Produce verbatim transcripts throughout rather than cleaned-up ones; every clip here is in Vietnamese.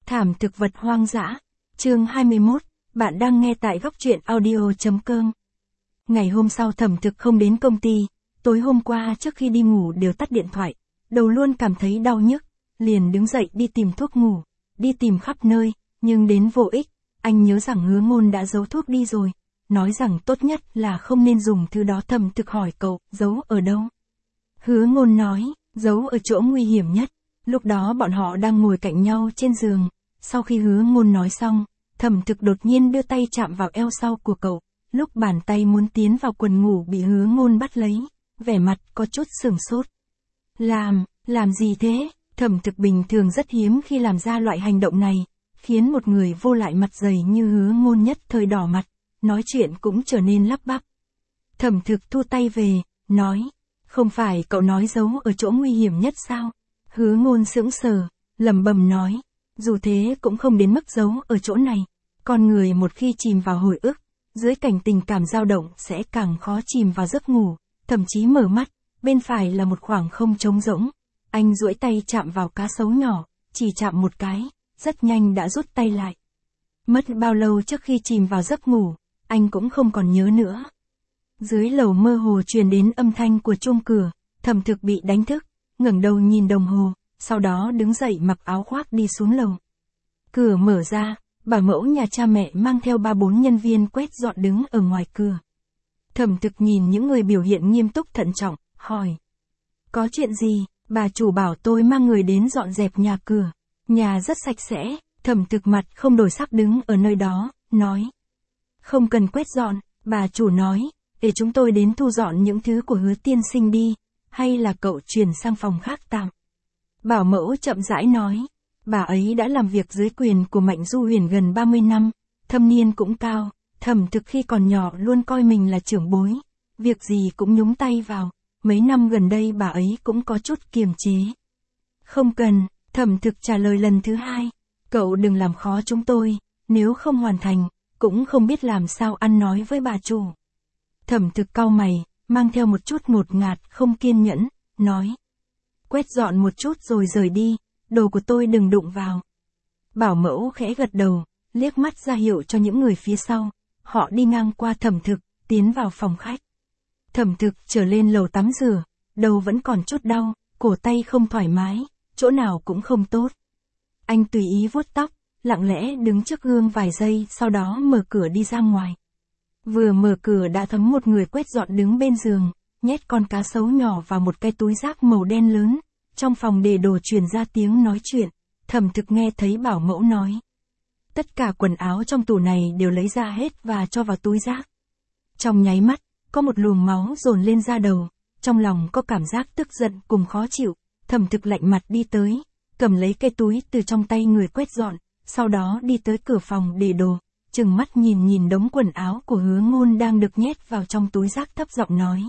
Thảm thực vật hoang dã. Chương hai mươi mốt, bạn đang nghe tại góc truyện audio chấm com. Ngày hôm sau Thẩm Thực không đến công ty, tối hôm qua trước khi đi ngủ đều tắt điện thoại, đầu luôn cảm thấy đau nhức, liền đứng dậy đi tìm thuốc ngủ, đi tìm khắp nơi, nhưng đến vô ích, anh nhớ rằng Hứa Ngôn đã giấu thuốc đi rồi, nói rằng tốt nhất là không nên dùng thứ đó. Thẩm Thực hỏi cậu, giấu ở đâu? Hứa Ngôn nói, giấu ở chỗ nguy hiểm nhất. Lúc đó bọn họ đang ngồi cạnh nhau trên giường, sau khi Hứa Ngôn nói xong, Thẩm Thực đột nhiên đưa tay chạm vào eo sau của cậu, lúc bàn tay muốn tiến vào quần ngủ bị Hứa Ngôn bắt lấy, vẻ mặt có chút sửng sốt. Làm, làm gì thế? Thẩm Thực bình thường rất hiếm khi làm ra loại hành động này, khiến một người vô lại mặt dày như Hứa Ngôn nhất thời đỏ mặt, nói chuyện cũng trở nên lắp bắp. Thẩm Thực thu tay về, nói, không phải cậu nói giấu ở chỗ nguy hiểm nhất sao? Hứa Ngôn sững sờ, lẩm bẩm nói, dù thế cũng không đến mức giấu ở chỗ này, con người một khi chìm vào hồi ức, dưới cảnh tình cảm dao động sẽ càng khó chìm vào giấc ngủ, thậm chí mở mắt, bên phải là một khoảng không trống rỗng. Anh duỗi tay chạm vào cá sấu nhỏ, chỉ chạm một cái, rất nhanh đã rút tay lại. Mất bao lâu trước khi chìm vào giấc ngủ, anh cũng không còn nhớ nữa. Dưới lầu mơ hồ truyền đến âm thanh của chuông cửa, Thẩm Thực bị đánh thức, ngẩng đầu nhìn đồng hồ, sau đó đứng dậy mặc áo khoác đi xuống lầu. Cửa mở ra, bảo mẫu nhà cha mẹ mang theo ba bốn nhân viên quét dọn đứng ở ngoài cửa. Thẩm Thực nhìn những người biểu hiện nghiêm túc thận trọng, hỏi. Có chuyện gì? Bà chủ bảo tôi mang người đến dọn dẹp nhà cửa. Nhà rất sạch sẽ. Thẩm Thực mặt không đổi sắc đứng ở nơi đó, nói. Không cần quét dọn, bà chủ nói, để chúng tôi đến thu dọn những thứ của Hứa tiên sinh đi, hay là cậu chuyển sang phòng khác tạm. Bảo mẫu chậm rãi nói, bà ấy đã làm việc dưới quyền của Mạnh Du Huyền gần ba mươi năm, thâm niên cũng cao, Thẩm Thực khi còn nhỏ luôn coi mình là trưởng bối, việc gì cũng nhúng tay vào, mấy năm gần đây bà ấy cũng có chút kiềm chế. Không cần, Thẩm Thực trả lời lần thứ hai, cậu đừng làm khó chúng tôi, nếu không hoàn thành, cũng không biết làm sao ăn nói với bà chủ. Thẩm Thực cau mày, mang theo một chút ngột ngạt không kiên nhẫn, nói. Quét dọn một chút rồi rời đi, đồ của tôi đừng đụng vào. Bảo mẫu khẽ gật đầu, liếc mắt ra hiệu cho những người phía sau, họ đi ngang qua Thẩm Thực, tiến vào phòng khách. Thẩm Thực trở lên lầu tắm rửa, đầu vẫn còn chút đau, cổ tay không thoải mái, chỗ nào cũng không tốt. Anh tùy ý vuốt tóc, lặng lẽ đứng trước gương vài giây, sau đó mở cửa đi ra ngoài. Vừa mở cửa đã thấm một người quét dọn đứng bên giường, nhét con cá sấu nhỏ vào một cái túi rác màu đen lớn. Trong phòng để đồ truyền ra tiếng nói chuyện, Thẩm Thực nghe thấy bảo mẫu nói. Tất cả quần áo trong tủ này đều lấy ra hết và cho vào túi rác. Trong nháy mắt, có một luồng máu dồn lên da đầu, trong lòng có cảm giác tức giận cùng khó chịu. Thẩm Thực lạnh mặt đi tới, cầm lấy cái túi từ trong tay người quét dọn, sau đó đi tới cửa phòng để đồ, chừng mắt nhìn nhìn đống quần áo của Hứa Ngôn đang được nhét vào trong túi rác, thấp giọng nói.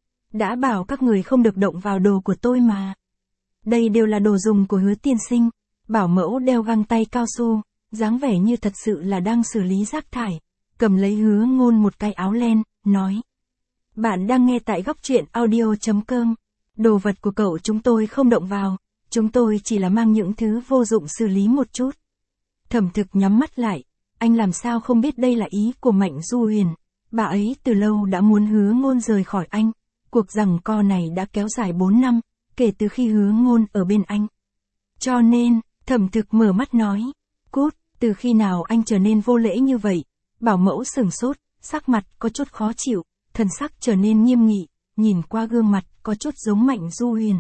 Đã bảo các người không được động vào đồ của tôi mà. Đây đều là đồ dùng của Hứa tiên sinh. Bảo mẫu đeo găng tay cao su, dáng vẻ như thật sự là đang xử lý rác thải, cầm lấy Hứa Ngôn một cái áo len, nói. Bạn đang nghe tại góc truyện audio chấm com. Đồ vật của cậu chúng tôi không động vào, chúng tôi chỉ là mang những thứ vô dụng xử lý một chút. Thẩm Thực nhắm mắt lại, anh làm sao không biết đây là ý của Mạnh Du Huyền. Bà ấy từ lâu đã muốn Hứa Ngôn rời khỏi anh, cuộc giằng co này đã kéo dài bốn năm, kể từ khi Hứa Ngôn ở bên anh. Cho nên, Thẩm Thực mở mắt nói, cút, từ khi nào anh trở nên vô lễ như vậy? Bảo mẫu sửng sốt, sắc mặt có chút khó chịu, thần sắc trở nên nghiêm nghị, nhìn qua gương mặt có chút giống Mạnh Du Huyền.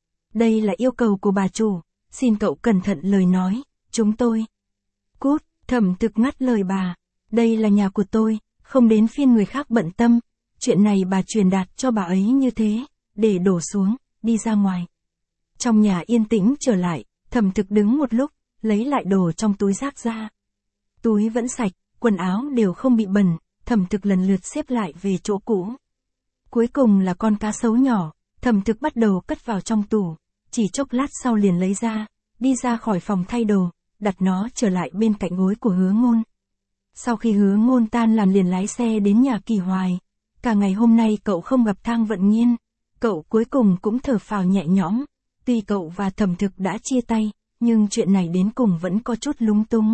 Đây là yêu cầu của bà chủ, xin cậu cẩn thận lời nói, chúng tôi. Cút, Thẩm Thực ngắt lời bà, đây là nhà của tôi, không đến phiên người khác bận tâm, chuyện này bà truyền đạt cho bà ấy như thế, để đổ xuống, đi ra ngoài. Trong nhà yên tĩnh trở lại, Thẩm Thực đứng một lúc, lấy lại đồ trong túi rác ra. Túi vẫn sạch, quần áo đều không bị bẩn, Thẩm Thực lần lượt xếp lại về chỗ cũ. Cuối cùng là con cá sấu nhỏ, Thẩm Thực bắt đầu cất vào trong tủ, chỉ chốc lát sau liền lấy ra, đi ra khỏi phòng thay đồ, đặt nó trở lại bên cạnh gối của Hứa Ngôn. Sau khi Hứa Ngôn tan làm liền lái xe đến nhà Kỳ Hoài. Cả ngày hôm nay cậu không gặp Thang Vận Nghiên, cậu cuối cùng cũng thở phào nhẹ nhõm. Tuy cậu và Thẩm Thực đã chia tay, nhưng chuyện này đến cùng vẫn có chút lúng túng.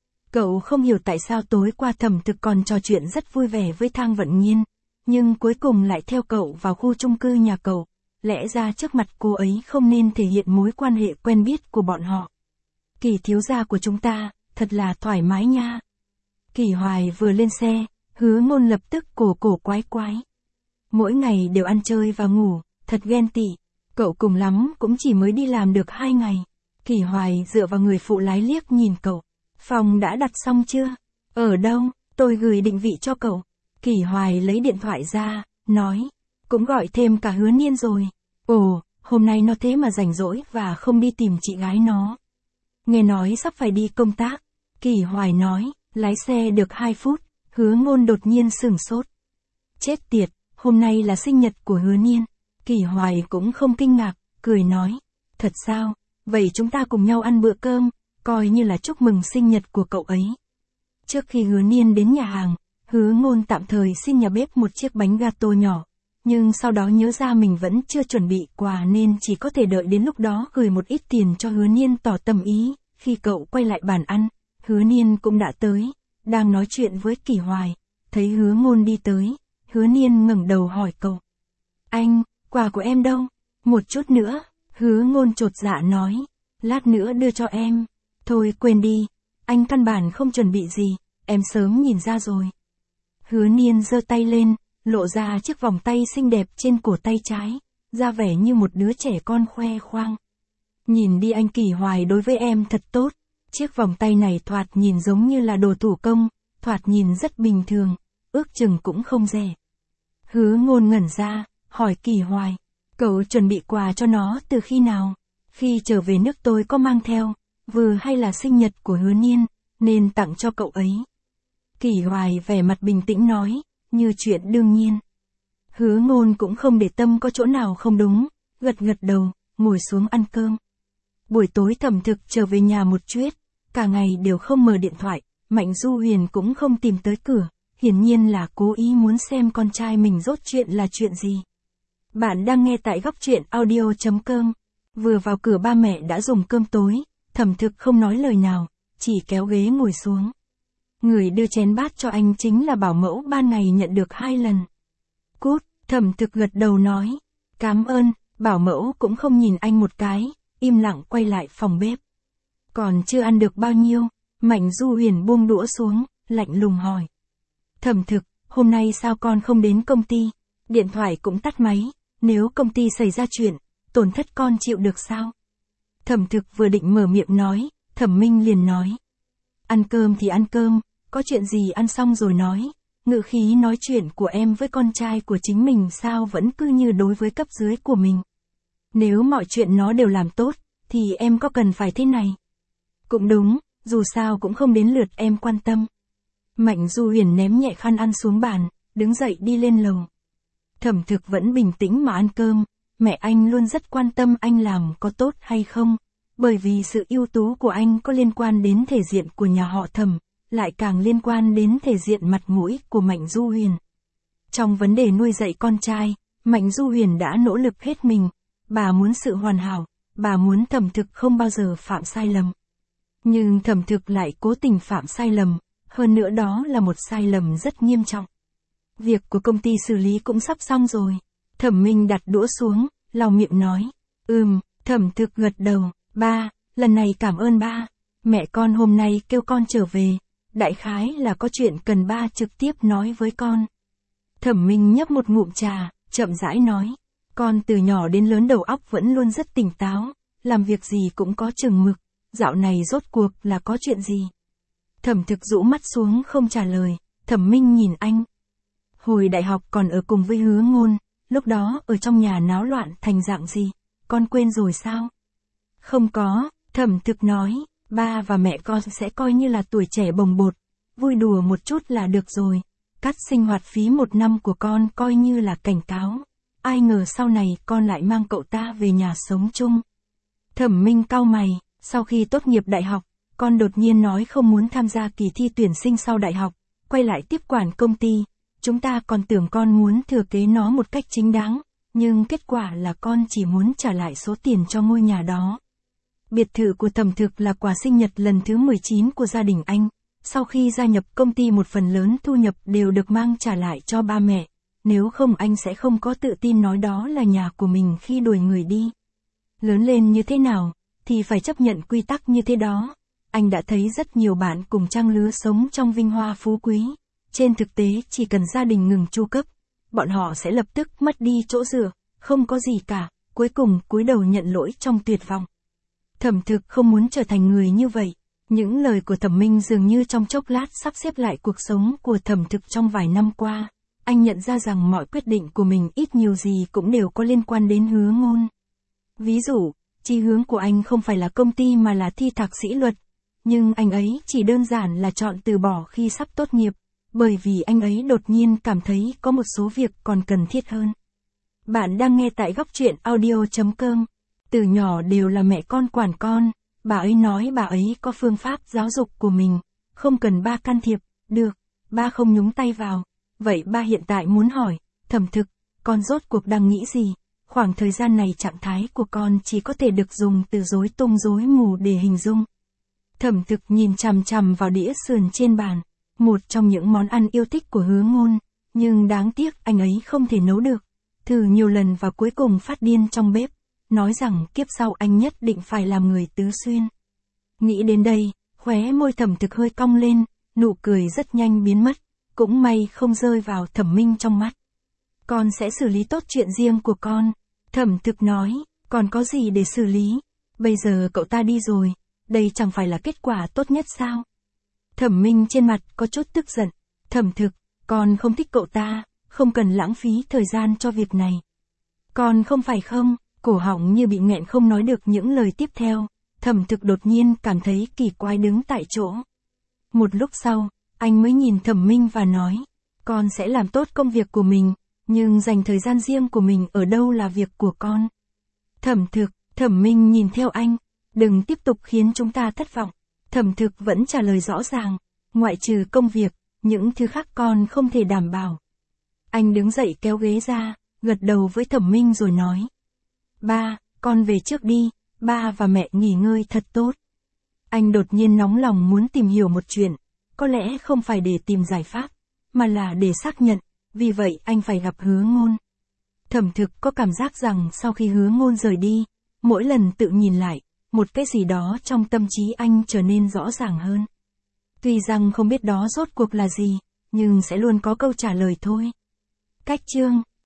Cậu không hiểu tại sao tối qua Thẩm Thực còn trò chuyện rất vui vẻ với Thang Vận Nhiên, nhưng cuối cùng lại theo cậu vào khu chung cư nhà cậu. Lẽ ra trước mặt cô ấy không nên thể hiện mối quan hệ quen biết của bọn họ. Kỳ thiếu gia của chúng ta, thật là thoải mái nha. Kỳ Hoài vừa lên xe, Hứa Ngôn lập tức cổ cổ quái quái. Mỗi ngày đều ăn chơi và ngủ, thật ghen tị. Cậu cùng lắm cũng chỉ mới đi làm được hai ngày. Kỳ Hoài dựa vào người phụ lái liếc nhìn cậu. Phòng đã đặt xong chưa? Ở đâu? Tôi gửi định vị cho cậu. Kỳ Hoài lấy điện thoại ra, nói. Cũng gọi thêm cả Hứa Niên rồi. Ồ, hôm nay nó thế mà rảnh rỗi và không đi tìm chị gái nó. Nghe nói sắp phải đi công tác. Kỳ Hoài nói, lái xe được hai phút, Hứa Ngôn đột nhiên sửng sốt. Chết tiệt, hôm nay là sinh nhật của Hứa Niên. Kỳ Hoài cũng không kinh ngạc, cười nói. Thật sao, vậy chúng ta cùng nhau ăn bữa cơm, coi như là chúc mừng sinh nhật của cậu ấy. Trước khi Hứa Niên đến nhà hàng, Hứa Ngôn tạm thời xin nhà bếp một chiếc bánh gato nhỏ. Nhưng sau đó nhớ ra mình vẫn chưa chuẩn bị quà nên chỉ có thể đợi đến lúc đó gửi một ít tiền cho Hứa Niên tỏ tâm ý. Khi cậu quay lại bàn ăn, Hứa Niên cũng đã tới, đang nói chuyện với Kỳ Hoài. Thấy Hứa Ngôn đi tới, Hứa Niên ngẩng đầu hỏi cậu. Anh, quà của em đâu? Một chút nữa, Hứa Ngôn chột dạ nói. Lát nữa đưa cho em. Thôi quên đi, anh căn bản không chuẩn bị gì, em sớm nhìn ra rồi. Hứa Niên giơ tay lên, lộ ra chiếc vòng tay xinh đẹp trên cổ tay trái, ra vẻ như một đứa trẻ con khoe khoang. Nhìn đi anh Kỳ Hoài đối với em thật tốt, chiếc vòng tay này thoạt nhìn giống như là đồ thủ công, thoạt nhìn rất bình thường, ước chừng cũng không rẻ. Hứa Ngôn ngẩn ra, hỏi Kỳ Hoài, cậu chuẩn bị quà cho nó từ khi nào? Khi trở về nước tôi có mang theo, vừa hay là sinh nhật của Hứa Niên, nên tặng cho cậu ấy. Kỳ Hoài vẻ mặt bình tĩnh nói, như chuyện đương nhiên. Hứa Ngôn cũng không để tâm có chỗ nào không đúng, gật gật đầu, ngồi xuống ăn cơm. Buổi tối Thẩm Thực trở về nhà một chuyến, cả ngày đều không mở điện thoại, Mạnh Du Huyền cũng không tìm tới cửa, hiển nhiên là cố ý muốn xem con trai mình rốt chuyện là chuyện gì. Bạn đang nghe tại góc truyện audio chấm com. Vừa vào cửa ba mẹ đã dùng cơm tối, Thẩm Thực không nói lời nào, chỉ kéo ghế ngồi xuống. Người đưa chén bát cho anh chính là bảo mẫu ban ngày nhận được hai lần. Cút, Thẩm Thực gật đầu nói. Cám ơn, bảo mẫu cũng không nhìn anh một cái, im lặng quay lại phòng bếp. Còn chưa ăn được bao nhiêu, Mạnh Du Huyền buông đũa xuống, lạnh lùng hỏi. Thẩm Thực, hôm nay sao con không đến công ty? Điện thoại cũng tắt máy, nếu công ty xảy ra chuyện, tổn thất con chịu được sao? Thẩm Thực vừa định mở miệng nói, Thẩm Minh liền nói. Ăn cơm thì ăn cơm, có chuyện gì ăn xong rồi nói. Ngữ khí nói chuyện của em với con trai của chính mình sao vẫn cứ như đối với cấp dưới của mình. Nếu mọi chuyện nó đều làm tốt, thì em có cần phải thế này? Cũng đúng, dù sao cũng không đến lượt em quan tâm. Mạnh Du Huyền ném nhẹ khăn ăn xuống bàn, đứng dậy đi lên lầu. Thẩm Thực vẫn bình tĩnh mà ăn cơm, mẹ anh luôn rất quan tâm anh làm có tốt hay không, bởi vì sự ưu tú của anh có liên quan đến thể diện của nhà họ Thẩm, lại càng liên quan đến thể diện mặt mũi của Mạnh Du Huyền. Trong vấn đề nuôi dạy con trai, Mạnh Du Huyền đã nỗ lực hết mình, bà muốn sự hoàn hảo, bà muốn Thẩm Thực không bao giờ phạm sai lầm. Nhưng Thẩm Thực lại cố tình phạm sai lầm, hơn nữa đó là một sai lầm rất nghiêm trọng. Việc của công ty xử lý cũng sắp xong rồi. Thẩm Minh đặt đũa xuống, lau miệng nói. Ừm, Thẩm Thực gật đầu. Ba, lần này cảm ơn ba. Mẹ con hôm nay kêu con trở về. Đại khái là có chuyện cần ba trực tiếp nói với con. Thẩm Minh nhấp một ngụm trà, chậm rãi nói. Con từ nhỏ đến lớn đầu óc vẫn luôn rất tỉnh táo, làm việc gì cũng có chừng mực. Dạo này rốt cuộc là có chuyện gì? Thẩm Thực rũ mắt xuống không trả lời. Thẩm Minh nhìn anh. Hồi đại học còn ở cùng với Hứa Ngôn, lúc đó ở trong nhà náo loạn thành dạng gì, con quên rồi sao? Không có, Thẩm Thực nói, ba và mẹ con sẽ coi như là tuổi trẻ bồng bột, vui đùa một chút là được rồi, cắt sinh hoạt phí một năm của con coi như là cảnh cáo, ai ngờ sau này con lại mang cậu ta về nhà sống chung. Thẩm Minh cau mày, sau khi tốt nghiệp đại học, con đột nhiên nói không muốn tham gia kỳ thi tuyển sinh sau đại học, quay lại tiếp quản công ty. Chúng ta còn tưởng con muốn thừa kế nó một cách chính đáng, nhưng kết quả là con chỉ muốn trả lại số tiền cho ngôi nhà đó. Biệt thự của Thẩm Thực là quà sinh nhật lần thứ mười chín của gia đình anh. Sau khi gia nhập công ty một phần lớn thu nhập đều được mang trả lại cho ba mẹ. Nếu không anh sẽ không có tự tin nói đó là nhà của mình khi đuổi người đi. Lớn lên như thế nào, thì phải chấp nhận quy tắc như thế đó. Anh đã thấy rất nhiều bạn cùng trang lứa sống trong vinh hoa phú quý. Trên thực tế chỉ cần gia đình ngừng chu cấp, bọn họ sẽ lập tức mất đi chỗ dựa, không có gì cả, cuối cùng cúi đầu nhận lỗi trong tuyệt vọng. Thẩm Thực không muốn trở thành người như vậy. Những lời của Thẩm Minh dường như trong chốc lát sắp xếp lại cuộc sống của Thẩm Thực trong vài năm qua. Anh nhận ra rằng mọi quyết định của mình ít nhiều gì cũng đều có liên quan đến Hứa Ngôn. Ví dụ, chí hướng của anh không phải là công ty mà là thi thạc sĩ luật. Nhưng anh ấy chỉ đơn giản là chọn từ bỏ khi sắp tốt nghiệp, bởi vì anh ấy đột nhiên cảm thấy có một số việc còn cần thiết hơn. Bạn đang nghe tại góc truyện audio chấm com. Từ nhỏ đều là mẹ con quản con, bà ấy nói bà ấy có phương pháp giáo dục của mình, không cần ba can thiệp, được, ba không nhúng tay vào. Vậy ba hiện tại muốn hỏi, Thẩm Thực, con rốt cuộc đang nghĩ gì? Khoảng thời gian này trạng thái của con chỉ có thể được dùng từ rối tung rối mù để hình dung. Thẩm Thực nhìn chằm chằm vào đĩa sườn trên bàn, một trong những món ăn yêu thích của Hứa Ngôn, nhưng đáng tiếc anh ấy không thể nấu được. Thử nhiều lần và cuối cùng phát điên trong bếp, nói rằng kiếp sau anh nhất định phải làm người tứ xuyên. Nghĩ đến đây, khóe môi Thẩm Thực hơi cong lên, nụ cười rất nhanh biến mất, cũng may không rơi vào Thẩm Minh trong mắt. Con sẽ xử lý tốt chuyện riêng của con, Thẩm Thực nói, còn có gì để xử lý, bây giờ cậu ta đi rồi, đây chẳng phải là kết quả tốt nhất sao? Thẩm Minh trên mặt có chút tức giận, Thẩm Thực, con không thích cậu ta, không cần lãng phí thời gian cho việc này. Con không phải không, cổ họng như bị nghẹn không nói được những lời tiếp theo, Thẩm Thực đột nhiên cảm thấy kỳ quái đứng tại chỗ. Một lúc sau, anh mới nhìn Thẩm Minh và nói, con sẽ làm tốt công việc của mình, nhưng dành thời gian riêng của mình ở đâu là việc của con. Thẩm Thực, Thẩm Minh nhìn theo anh, đừng tiếp tục khiến chúng ta thất vọng. Thẩm Thực vẫn trả lời rõ ràng, ngoại trừ công việc, những thứ khác con không thể đảm bảo. Anh đứng dậy kéo ghế ra, gật đầu với Thẩm Minh rồi nói. Ba, con về trước đi, ba và mẹ nghỉ ngơi thật tốt. Anh đột nhiên nóng lòng muốn tìm hiểu một chuyện, có lẽ không phải để tìm giải pháp, mà là để xác nhận, vì vậy anh phải gặp Hứa Ngôn. Thẩm Thực có cảm giác rằng sau khi Hứa Ngôn rời đi, mỗi lần tự nhìn lại, một cái gì đó trong tâm trí anh trở nên rõ ràng hơn. Tuy rằng không biết đó rốt cuộc là gì, nhưng sẽ luôn có câu trả lời thôi. Cách chương